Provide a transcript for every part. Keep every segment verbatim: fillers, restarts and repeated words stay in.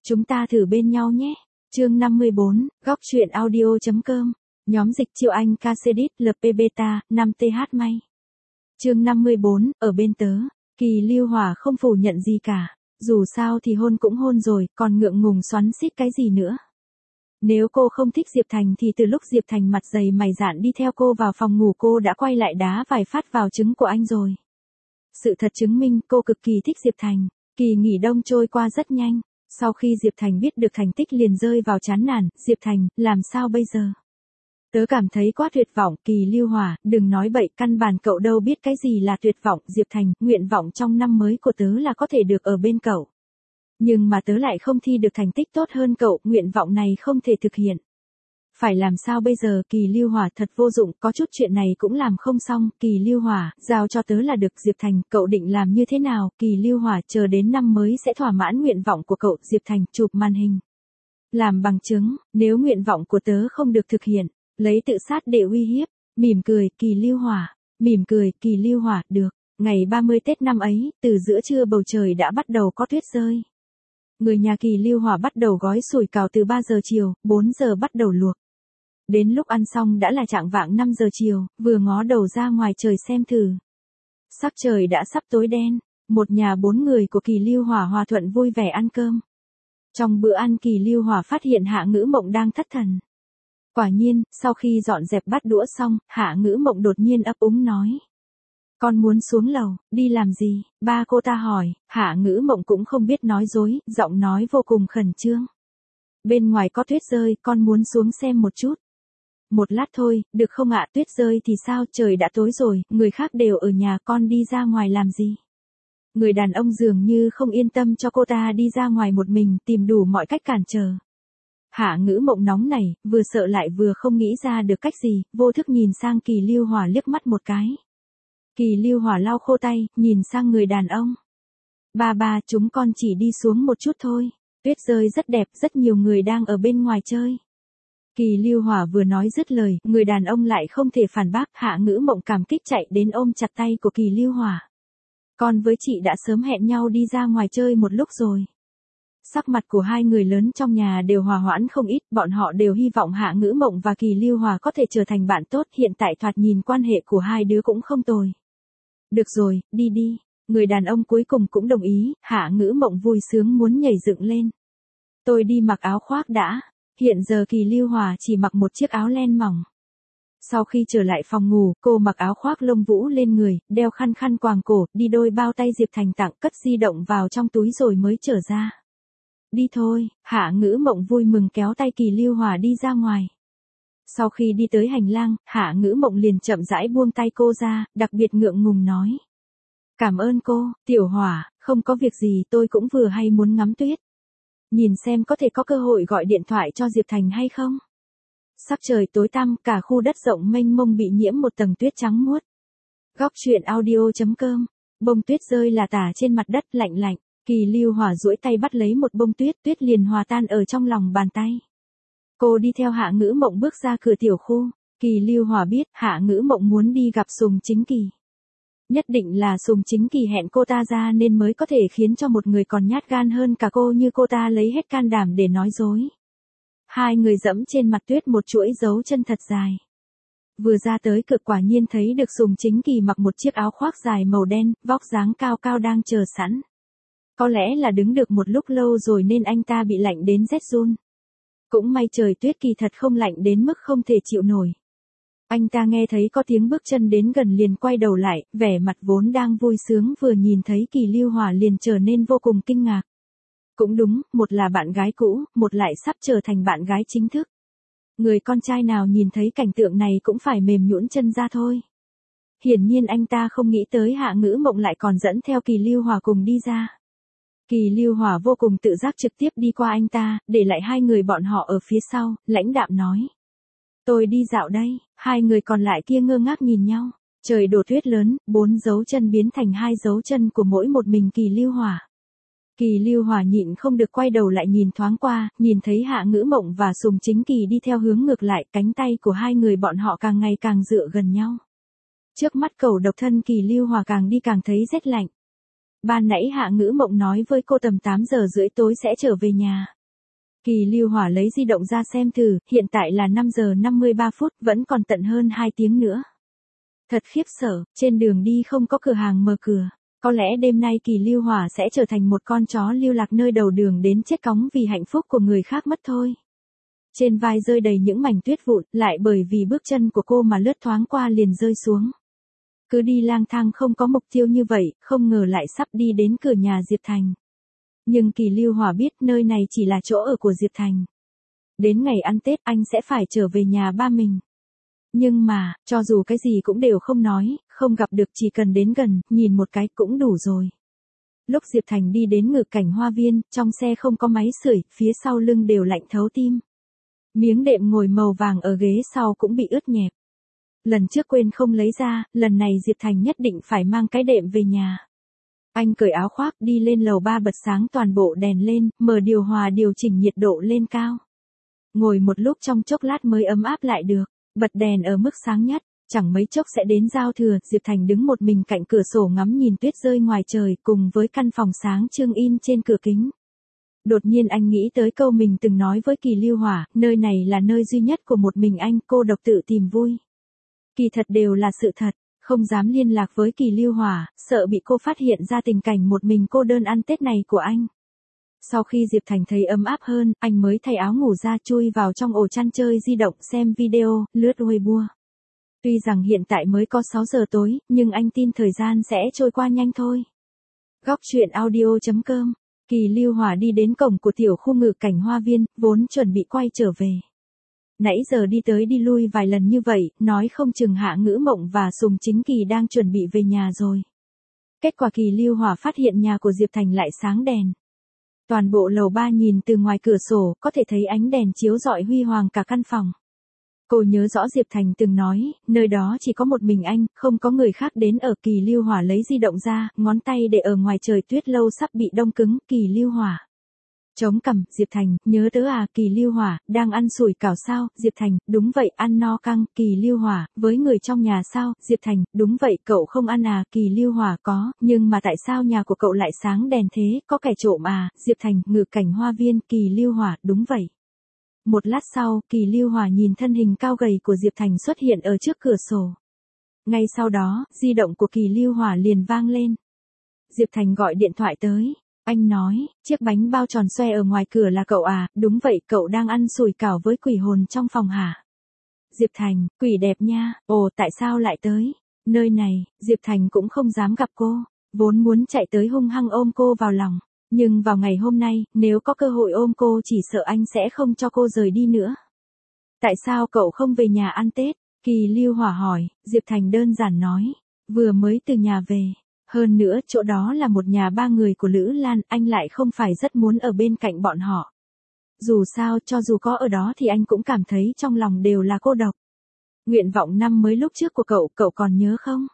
Chúng ta thử bên nhau nhé. Chương năm mươi bốn, góc truyện audio.com. Nhóm dịch chiêu Anh Casedit lờ pê Beta, năm T H May. Chương năm mươi bốn, ở bên tớ. Kỳ Lưu Hỏa không phủ nhận gì cả. Dù sao thì hôn cũng hôn rồi, còn ngượng ngùng xoắn xít cái gì nữa. Nếu cô không thích Diệp Thành thì từ lúc Diệp Thành mặt dày mày dạn đi theo cô vào phòng ngủ cô đã quay lại đá vài phát vào trứng của anh rồi. Sự thật chứng minh cô cực kỳ thích Diệp Thành. Kỳ nghỉ đông trôi qua rất nhanh. Sau khi Diệp Thành biết được thành tích liền rơi vào chán nản, Diệp Thành, làm sao bây giờ? Tớ cảm thấy quá tuyệt vọng, Kỳ Lưu Hỏa, đừng nói bậy, căn bản cậu đâu biết cái gì là tuyệt vọng, Diệp Thành, nguyện vọng trong năm mới của tớ là có thể được ở bên cậu. Nhưng mà tớ lại không thi được thành tích tốt hơn cậu, nguyện vọng này không thể thực hiện. Phải làm sao bây giờ, Kỳ Lưu Hỏa, thật vô dụng, có chút chuyện này cũng làm không xong, Kỳ Lưu Hỏa, giao cho tớ là được, Diệp Thành, cậu định làm như thế nào, Kỳ Lưu Hỏa, chờ đến năm mới sẽ thỏa mãn nguyện vọng của cậu, Diệp Thành, chụp màn hình. Làm bằng chứng, nếu nguyện vọng của tớ không được thực hiện, lấy tự sát để uy hiếp, mỉm cười, Kỳ Lưu Hỏa, mỉm cười, Kỳ Lưu Hỏa, được, ngày ba mươi Tết năm ấy, từ giữa trưa bầu trời đã bắt đầu có tuyết rơi. Người nhà Kỳ Lưu Hỏa bắt đầu gói sủi cảo từ ba giờ chiều, bốn giờ bắt đầu luộc. Đến lúc ăn xong đã là chạng vạng năm giờ chiều, vừa ngó đầu ra ngoài trời xem thử. Sắc trời đã sắp tối đen, một nhà bốn người của Kỳ Lưu Hỏa hòa thuận vui vẻ ăn cơm. Trong bữa ăn Kỳ Lưu Hỏa phát hiện Hạ Ngữ Mộng đang thất thần. Quả nhiên, sau khi dọn dẹp bát đũa xong, Hạ Ngữ Mộng đột nhiên ấp úng nói. Con muốn xuống lầu, đi làm gì? Ba cô ta hỏi, Hạ Ngữ Mộng cũng không biết nói dối, giọng nói vô cùng khẩn trương. Bên ngoài có tuyết rơi, con muốn xuống xem một chút. Một lát thôi, được không ạ, tuyết rơi thì sao, trời đã tối rồi, người khác đều ở nhà, con đi ra ngoài làm gì? Người đàn ông dường như không yên tâm cho cô ta đi ra ngoài một mình, tìm đủ mọi cách cản trở. Hạ Ngữ Mộng nóng nảy, vừa sợ lại vừa không nghĩ ra được cách gì, vô thức nhìn sang Kỳ Lưu Hỏa liếc mắt một cái. Kỳ Lưu Hỏa lau khô tay, nhìn sang người đàn ông. Ba ba, chúng con chỉ đi xuống một chút thôi, tuyết rơi rất đẹp, rất nhiều người đang ở bên ngoài chơi. Kỳ Lưu Hỏa vừa nói dứt lời, người đàn ông lại không thể phản bác, Hạ Ngữ Mộng cảm kích chạy đến ôm chặt tay của Kỳ Lưu Hỏa. Con với chị đã sớm hẹn nhau đi ra ngoài chơi một lúc rồi. Sắc mặt của hai người lớn trong nhà đều hòa hoãn không ít, bọn họ đều hy vọng Hạ Ngữ Mộng và Kỳ Lưu Hỏa có thể trở thành bạn tốt, hiện tại thoạt nhìn quan hệ của hai đứa cũng không tồi. Được rồi, đi đi, người đàn ông cuối cùng cũng đồng ý, Hạ Ngữ Mộng vui sướng muốn nhảy dựng lên. Tôi đi mặc áo khoác đã. Hiện giờ Kỳ Lưu Hỏa chỉ mặc một chiếc áo len mỏng. Sau khi trở lại phòng ngủ, cô mặc áo khoác lông vũ lên người, đeo khăn khăn quàng cổ, đi đôi bao tay Diệp Thành tặng, cất di động vào trong túi rồi mới trở ra. Đi thôi, Hạ Ngữ Mộng vui mừng kéo tay Kỳ Lưu Hỏa đi ra ngoài. Sau khi đi tới hành lang, Hạ Ngữ Mộng liền chậm rãi buông tay cô ra, đặc biệt ngượng ngùng nói. Cảm ơn cô, Tiểu Hỏa, không có việc gì, tôi cũng vừa hay muốn ngắm tuyết. Nhìn xem có thể có cơ hội gọi điện thoại cho Diệp Thành hay không? Sắp trời tối tăm, cả khu đất rộng mênh mông bị nhiễm một tầng tuyết trắng muốt. Góc truyện audio.com. Bông tuyết rơi là tả trên mặt đất lạnh lạnh. Kỳ Lưu Hỏa duỗi tay bắt lấy một bông tuyết, tuyết liền hòa tan ở trong lòng bàn tay. Cô đi theo Hạ Ngữ Mộng bước ra cửa tiểu khu. Kỳ Lưu Hỏa biết Hạ Ngữ Mộng muốn đi gặp Sùng Chính Kỳ. Nhất định là Sùng Chính Kỳ hẹn cô ta ra nên mới có thể khiến cho một người còn nhát gan hơn cả cô như cô ta lấy hết can đảm để nói dối. Hai người dẫm trên mặt tuyết một chuỗi dấu chân thật dài. Vừa ra tới cửa quả nhiên thấy được Sùng Chính Kỳ mặc một chiếc áo khoác dài màu đen, vóc dáng cao cao đang chờ sẵn. Có lẽ là đứng được một lúc lâu rồi nên anh ta bị lạnh đến rét run. Cũng may trời tuyết kỳ thật không lạnh đến mức không thể chịu nổi. Anh ta nghe thấy có tiếng bước chân đến gần liền quay đầu lại, vẻ mặt vốn đang vui sướng vừa nhìn thấy Kỳ Lưu Hỏa liền trở nên vô cùng kinh ngạc. Cũng đúng, một là bạn gái cũ, một lại sắp trở thành bạn gái chính thức. Người con trai nào nhìn thấy cảnh tượng này cũng phải mềm nhũn chân ra thôi. Hiển nhiên anh ta không nghĩ tới Hạ Ngữ Mộng lại còn dẫn theo Kỳ Lưu Hỏa cùng đi ra. Kỳ Lưu Hỏa vô cùng tự giác trực tiếp đi qua anh ta, để lại hai người bọn họ ở phía sau, lãnh đạm nói. Tôi đi dạo đây, hai người còn lại kia ngơ ngác nhìn nhau, trời đổ tuyết lớn, bốn dấu chân biến thành hai dấu chân của mỗi một mình Kỳ Lưu Hỏa. Kỳ Lưu Hỏa nhịn không được quay đầu lại nhìn thoáng qua, nhìn thấy Hạ Ngữ Mộng và Sùng Chính Kỳ đi theo hướng ngược lại, cánh tay của hai người bọn họ càng ngày càng dựa gần nhau. Trước mắt cầu độc thân Kỳ Lưu Hỏa càng đi càng thấy rét lạnh. Ban nãy Hạ Ngữ Mộng nói với cô tầm tám giờ rưỡi tối sẽ trở về nhà. Kỳ Lưu Hỏa lấy di động ra xem thử, hiện tại là năm giờ năm mươi ba phút, vẫn còn tận hơn hai tiếng nữa. Thật khiếp sợ, trên đường đi không có cửa hàng mở cửa. Có lẽ đêm nay Kỳ Lưu Hỏa sẽ trở thành một con chó lưu lạc nơi đầu đường đến chết cóng vì hạnh phúc của người khác mất thôi. Trên vai rơi đầy những mảnh tuyết vụn, lại bởi vì bước chân của cô mà lướt thoáng qua liền rơi xuống. Cứ đi lang thang không có mục tiêu như vậy, không ngờ lại sắp đi đến cửa nhà Diệp Thành. Nhưng Kỳ Lưu Hỏa biết nơi này chỉ là chỗ ở của Diệp Thành. Đến ngày ăn Tết anh sẽ phải trở về nhà ba mình. Nhưng mà, cho dù cái gì cũng đều không nói, không gặp được chỉ cần đến gần, nhìn một cái cũng đủ rồi. Lúc Diệp Thành đi đến ngự cảnh hoa viên, trong xe không có máy sưởi, phía sau lưng đều lạnh thấu tim. Miếng đệm ngồi màu vàng ở ghế sau cũng bị ướt nhẹp. Lần trước quên không lấy ra, lần này Diệp Thành nhất định phải mang cái đệm về nhà. Anh cởi áo khoác đi lên lầu ba bật sáng toàn bộ đèn lên, mở điều hòa điều chỉnh nhiệt độ lên cao. Ngồi một lúc trong chốc lát mới ấm áp lại được, bật đèn ở mức sáng nhất, chẳng mấy chốc sẽ đến giao thừa. Diệp Thành đứng một mình cạnh cửa sổ ngắm nhìn tuyết rơi ngoài trời cùng với căn phòng sáng trưng in trên cửa kính. Đột nhiên anh nghĩ tới câu mình từng nói với Kỳ Lưu Hỏa, nơi này là nơi duy nhất của một mình anh, cô độc tự tìm vui. Kỳ thật đều là sự thật, không dám liên lạc với Kỳ Lưu Hỏa, sợ bị cô phát hiện ra tình cảnh một mình cô đơn ăn Tết này của anh. Sau khi Diệp Thành thấy ấm áp hơn, anh mới thay áo ngủ ra chui vào trong ổ chăn chơi di động xem video, lướt Weibo. Tuy rằng hiện tại mới có sáu giờ tối, nhưng anh tin thời gian sẽ trôi qua nhanh thôi. Góc truyện audio chấm com. Kỳ Lưu Hỏa đi đến cổng của tiểu khu ngự cảnh hoa viên, vốn chuẩn bị quay trở về. Nãy giờ đi tới đi lui vài lần như vậy, nói không chừng Hạ Ngữ Mộng và Sùng Chính Kỳ đang chuẩn bị về nhà rồi. Kết quả Kỳ Lưu Hỏa phát hiện nhà của Diệp Thành lại sáng đèn. Toàn bộ lầu ba nhìn từ ngoài cửa sổ, có thể thấy ánh đèn chiếu rọi huy hoàng cả căn phòng. Cô nhớ rõ Diệp Thành từng nói, nơi đó chỉ có một mình anh, không có người khác đến ở. Kỳ Lưu Hỏa lấy di động ra, ngón tay để ở ngoài trời tuyết lâu sắp bị đông cứng. Kỳ Lưu Hỏa chống cằm, Diệp Thành, nhớ tớ à? Kỳ Lưu Hỏa, đang ăn sủi cảo sao? Diệp Thành, đúng vậy, ăn no căng. Kỳ Lưu Hỏa, với người trong nhà sao? Diệp Thành, đúng vậy, cậu không ăn à? Kỳ Lưu Hỏa, có, nhưng mà tại sao nhà của cậu lại sáng đèn thế, có kẻ trộm à? Diệp Thành, ngự cảnh hoa viên. Kỳ Lưu Hỏa, đúng vậy. Một lát sau, Kỳ Lưu Hỏa nhìn thân hình cao gầy của Diệp Thành xuất hiện ở trước cửa sổ. Ngay sau đó, di động của Kỳ Lưu Hỏa liền vang lên. Diệp Thành gọi điện thoại tới. Anh nói, chiếc bánh bao tròn xoe ở ngoài cửa là cậu à? Đúng vậy, cậu đang ăn sủi cảo với quỷ hồn trong phòng hả? Diệp Thành, quỷ đẹp nha, ồ tại sao lại tới? Nơi này, Diệp Thành cũng không dám gặp cô, vốn muốn chạy tới hung hăng ôm cô vào lòng. Nhưng vào ngày hôm nay, nếu có cơ hội ôm cô chỉ sợ anh sẽ không cho cô rời đi nữa. Tại sao cậu không về nhà ăn Tết? Kỳ Lưu Hỏa hỏi. Diệp Thành đơn giản nói, vừa mới từ nhà về. Hơn nữa, chỗ đó là một nhà ba người của Lữ Lan, anh lại không phải rất muốn ở bên cạnh bọn họ. Dù sao, cho dù có ở đó thì anh cũng cảm thấy trong lòng đều là cô độc. Nguyện vọng năm mới lúc trước của cậu, cậu còn nhớ không?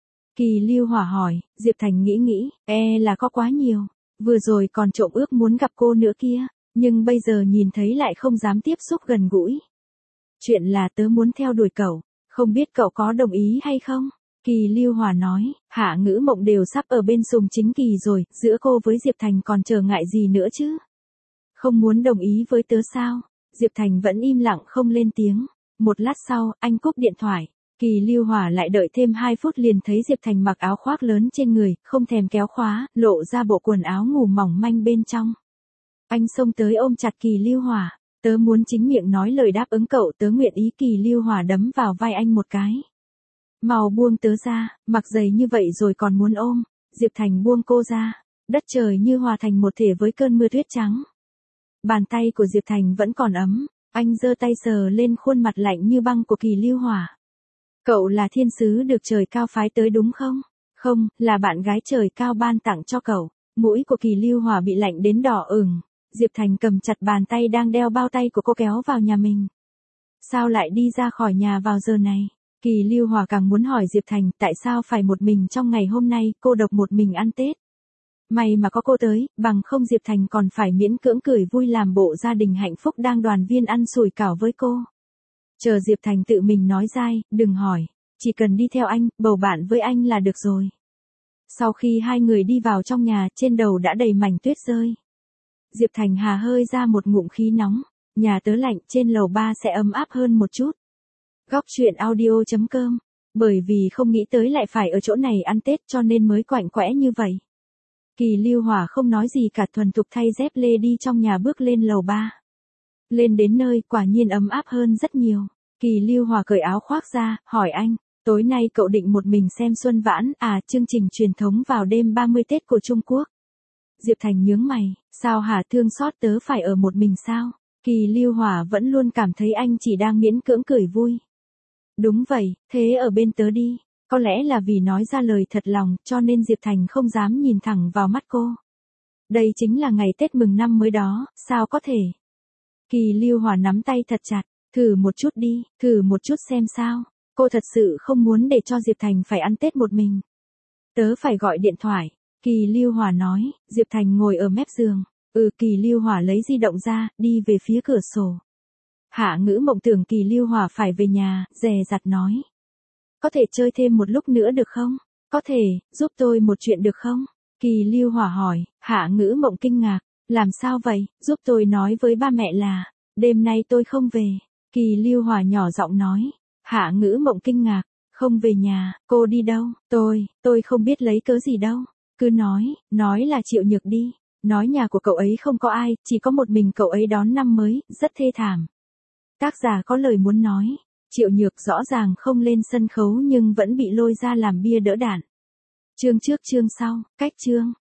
Kỳ Lưu Hỏa hỏi. Diệp Thành nghĩ nghĩ, e là có quá nhiều. Vừa rồi còn trộm ước muốn gặp cô nữa kia, nhưng bây giờ nhìn thấy lại không dám tiếp xúc gần gũi. Chuyện là tớ muốn theo đuổi cậu, không biết cậu có đồng ý hay không? Kỳ Lưu Hỏa nói, Hạ Ngữ Mộng đều sắp ở bên Sùng Chính Kỳ rồi, giữa cô với Diệp Thành còn chờ ngại gì nữa chứ? Không muốn đồng ý với tớ sao? Diệp Thành vẫn im lặng không lên tiếng. Một lát sau, anh cúp điện thoại. Kỳ Lưu Hỏa lại đợi thêm hai phút liền thấy Diệp Thành mặc áo khoác lớn trên người, không thèm kéo khóa, lộ ra bộ quần áo ngủ mỏng manh bên trong. Anh xông tới ôm chặt Kỳ Lưu Hỏa, tớ muốn chính miệng nói lời đáp ứng cậu, tớ nguyện ý. Kỳ Lưu Hỏa đấm vào vai anh một cái. Mau buông tớ ra, mặc giày như vậy rồi còn muốn ôm. Diệp Thành buông cô ra, đất trời như hòa thành một thể với cơn mưa tuyết trắng. Bàn tay của Diệp Thành vẫn còn ấm, anh giơ tay sờ lên khuôn mặt lạnh như băng của Kỳ Lưu Hỏa. Cậu là thiên sứ được trời cao phái tới đúng không? Không, là bạn gái trời cao ban tặng cho cậu. Mũi của Kỳ Lưu Hỏa bị lạnh đến đỏ ửng. Diệp Thành cầm chặt bàn tay đang đeo bao tay của cô kéo vào nhà mình. Sao lại đi ra khỏi nhà vào giờ này? Kỳ Lưu Hỏa càng muốn hỏi Diệp Thành tại sao phải một mình trong ngày hôm nay, cô độc một mình ăn Tết. May mà có cô tới, bằng không Diệp Thành còn phải miễn cưỡng cười vui làm bộ gia đình hạnh phúc đang đoàn viên ăn sủi cảo với cô. Chờ Diệp Thành tự mình nói dai, đừng hỏi, chỉ cần đi theo anh, bầu bạn với anh là được rồi. Sau khi hai người đi vào trong nhà, trên đầu đã đầy mảnh tuyết rơi. Diệp Thành hà hơi ra một ngụm khí nóng. Nhà tớ lạnh, trên lầu ba sẽ ấm áp hơn một chút. Góc truyện audio chấm com. Bởi vì không nghĩ tới lại phải ở chỗ này ăn Tết cho nên mới quạnh quẽ như vậy. Kỳ Lưu Hỏa không nói gì cả, thuần thục thay dép lê đi trong nhà bước lên lầu ba. Lên đến nơi quả nhiên ấm áp hơn rất nhiều. Kỳ Lưu Hỏa cởi áo khoác ra, hỏi anh, tối nay cậu định một mình xem Xuân Vãn à, chương trình truyền thống vào đêm ba mươi Tết của Trung Quốc. Diệp Thành nhướng mày, sao hả, thương xót tớ phải ở một mình sao? Kỳ Lưu Hỏa vẫn luôn cảm thấy anh chỉ đang miễn cưỡng cười vui. Đúng vậy, thế ở bên tớ đi. Có lẽ là vì nói ra lời thật lòng cho nên Diệp Thành không dám nhìn thẳng vào mắt cô. Đây chính là ngày Tết mừng năm mới đó, sao có thể? Kỳ Lưu Hỏa nắm tay thật chặt, thử một chút đi, thử một chút xem sao. Cô thật sự không muốn để cho Diệp Thành phải ăn Tết một mình. Tớ phải gọi điện thoại. Kỳ Lưu Hỏa nói. Diệp Thành ngồi ở mép giường. Ừ, Kỳ Lưu Hỏa lấy di động ra, đi về phía cửa sổ. Hạ Ngữ Mộng tưởng Kỳ Lưu Hỏa phải về nhà, dè dặt nói. Có thể chơi thêm một lúc nữa được không? Có thể, giúp tôi một chuyện được không? Kỳ Lưu Hỏa hỏi. Hạ Ngữ Mộng kinh ngạc. Làm sao vậy? Giúp tôi nói với ba mẹ là, đêm nay tôi không về. Kỳ Lưu Hỏa nhỏ giọng nói. Hạ Ngữ Mộng kinh ngạc. Không về nhà, cô đi đâu? Tôi, tôi không biết lấy cớ gì đâu. Cứ nói, nói là Triệu Nhược đi. Nói nhà của cậu ấy không có ai, chỉ có một mình cậu ấy đón năm mới, rất thê thảm. Tác giả có lời muốn nói. Triệu Nhược rõ ràng không lên sân khấu nhưng vẫn bị lôi ra làm bia đỡ đạn. Chương trước chương sau, cách chương.